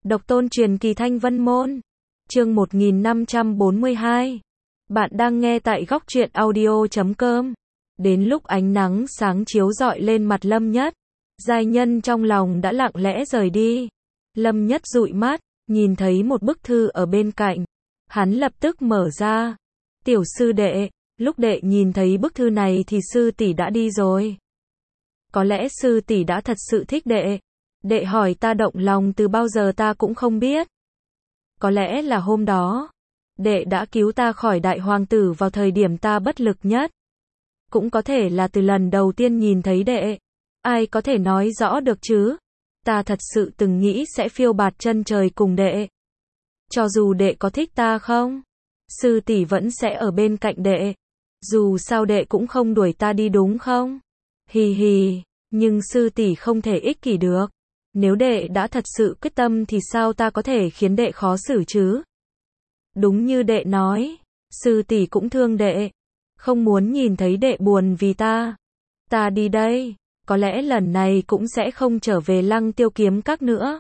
Độc tôn truyền kỳ Thanh Vân Môn. Chương 1542. Bạn đang nghe tại góc truyện audio.com. Đến lúc ánh nắng sáng chiếu rọi lên mặt Lâm Nhất, giai nhân trong lòng đã lặng lẽ rời đi. Lâm Nhất dụi mắt, nhìn thấy một bức thư ở bên cạnh. Hắn lập tức mở ra. Tiểu sư đệ, lúc đệ nhìn thấy bức thư này thì sư tỷ đã đi rồi. Có lẽ sư tỷ đã thật sự thích đệ. Đệ hỏi ta động lòng từ bao giờ ta cũng không biết. Có lẽ là hôm đó, đệ đã cứu ta khỏi đại hoàng tử vào thời điểm ta bất lực nhất. Cũng có thể là từ lần đầu tiên nhìn thấy đệ. Ai có thể nói rõ được chứ? Ta thật sự từng nghĩ sẽ phiêu bạt chân trời cùng đệ. Cho dù đệ có thích ta không, sư tỷ vẫn sẽ ở bên cạnh đệ. Dù sao đệ cũng không đuổi ta đi đúng không? Hì hì, nhưng sư tỷ không thể ích kỷ được. Nếu đệ đã thật sự quyết tâm thì sao ta có thể khiến đệ khó xử chứ? Đúng như đệ nói, sư tỷ cũng thương đệ, không muốn nhìn thấy đệ buồn vì ta. Ta đi đây, có lẽ lần này cũng sẽ không trở về Lăng Tiêu Kiếm Các nữa.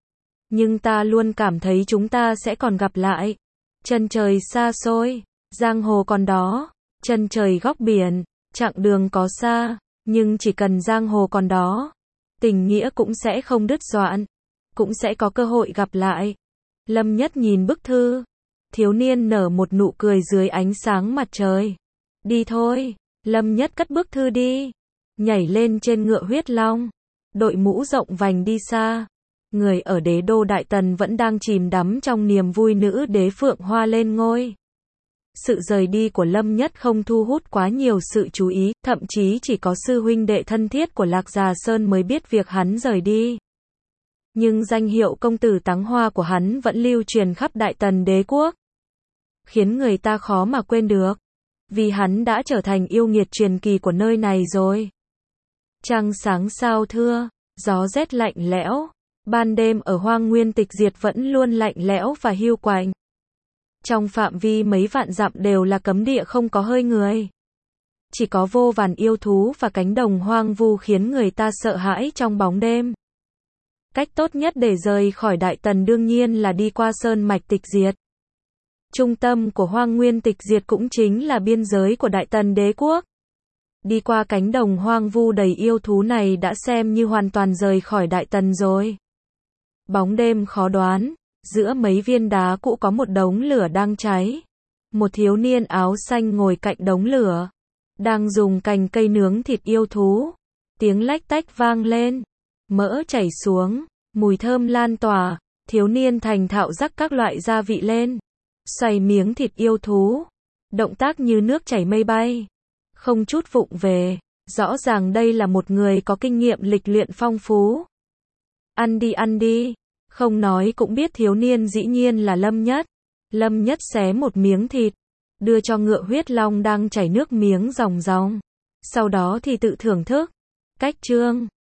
Nhưng ta luôn cảm thấy chúng ta sẽ còn gặp lại. Chân trời xa xôi, giang hồ còn đó, chân trời góc biển, chặng đường có xa, nhưng chỉ cần giang hồ còn đó, tình nghĩa cũng sẽ không đứt đoạn, cũng sẽ có cơ hội gặp lại. Lâm Nhất nhìn bức thư, thiếu niên nở một nụ cười dưới ánh sáng mặt trời. Đi thôi, Lâm Nhất cất bức thư đi, nhảy lên trên ngựa huyết long, đội mũ rộng vành đi xa. Người ở đế đô Đại Tần vẫn đang chìm đắm trong niềm vui nữ đế Phượng Hoa lên ngôi. Sự rời đi của Lâm Nhất không thu hút quá nhiều sự chú ý, thậm chí chỉ có sư huynh đệ thân thiết của Lạc Già Sơn mới biết việc hắn rời đi. Nhưng danh hiệu công tử táng hoa của hắn vẫn lưu truyền khắp Đại Tần đế quốc, khiến người ta khó mà quên được, vì hắn đã trở thành yêu nghiệt truyền kỳ của nơi này rồi. Trăng sáng sao thưa, gió rét lạnh lẽo, ban đêm ở Hoang Nguyên Tịch Diệt vẫn luôn lạnh lẽo và hiu quạnh. Trong phạm vi mấy vạn dặm đều là cấm địa không có hơi người. Chỉ có vô vàn yêu thú và cánh đồng hoang vu khiến người ta sợ hãi trong bóng đêm. Cách tốt nhất để rời khỏi Đại Tần đương nhiên là đi qua sơn mạch Tịch Diệt. Trung tâm của Hoang Nguyên Tịch Diệt cũng chính là biên giới của Đại Tần đế quốc. Đi qua cánh đồng hoang vu đầy yêu thú này đã xem như hoàn toàn rời khỏi Đại Tần rồi. Bóng đêm khó đoán, giữa mấy viên đá cũ có một đống lửa đang cháy. Một thiếu niên áo xanh ngồi cạnh đống lửa, đang dùng cành cây nướng thịt yêu thú. Tiếng lách tách vang lên, mỡ chảy xuống, mùi thơm lan tỏa, thiếu niên thành thạo rắc các loại gia vị lên, xoay miếng thịt yêu thú, động tác như nước chảy mây bay, không chút vụng về, rõ ràng đây là một người có kinh nghiệm lịch luyện phong phú. Ăn đi, không nói cũng biết thiếu niên dĩ nhiên là Lâm Nhất. Lâm Nhất xé một miếng thịt, đưa cho ngựa huyết long đang chảy nước miếng ròng ròng. Sau đó thì tự thưởng thức. Cách chương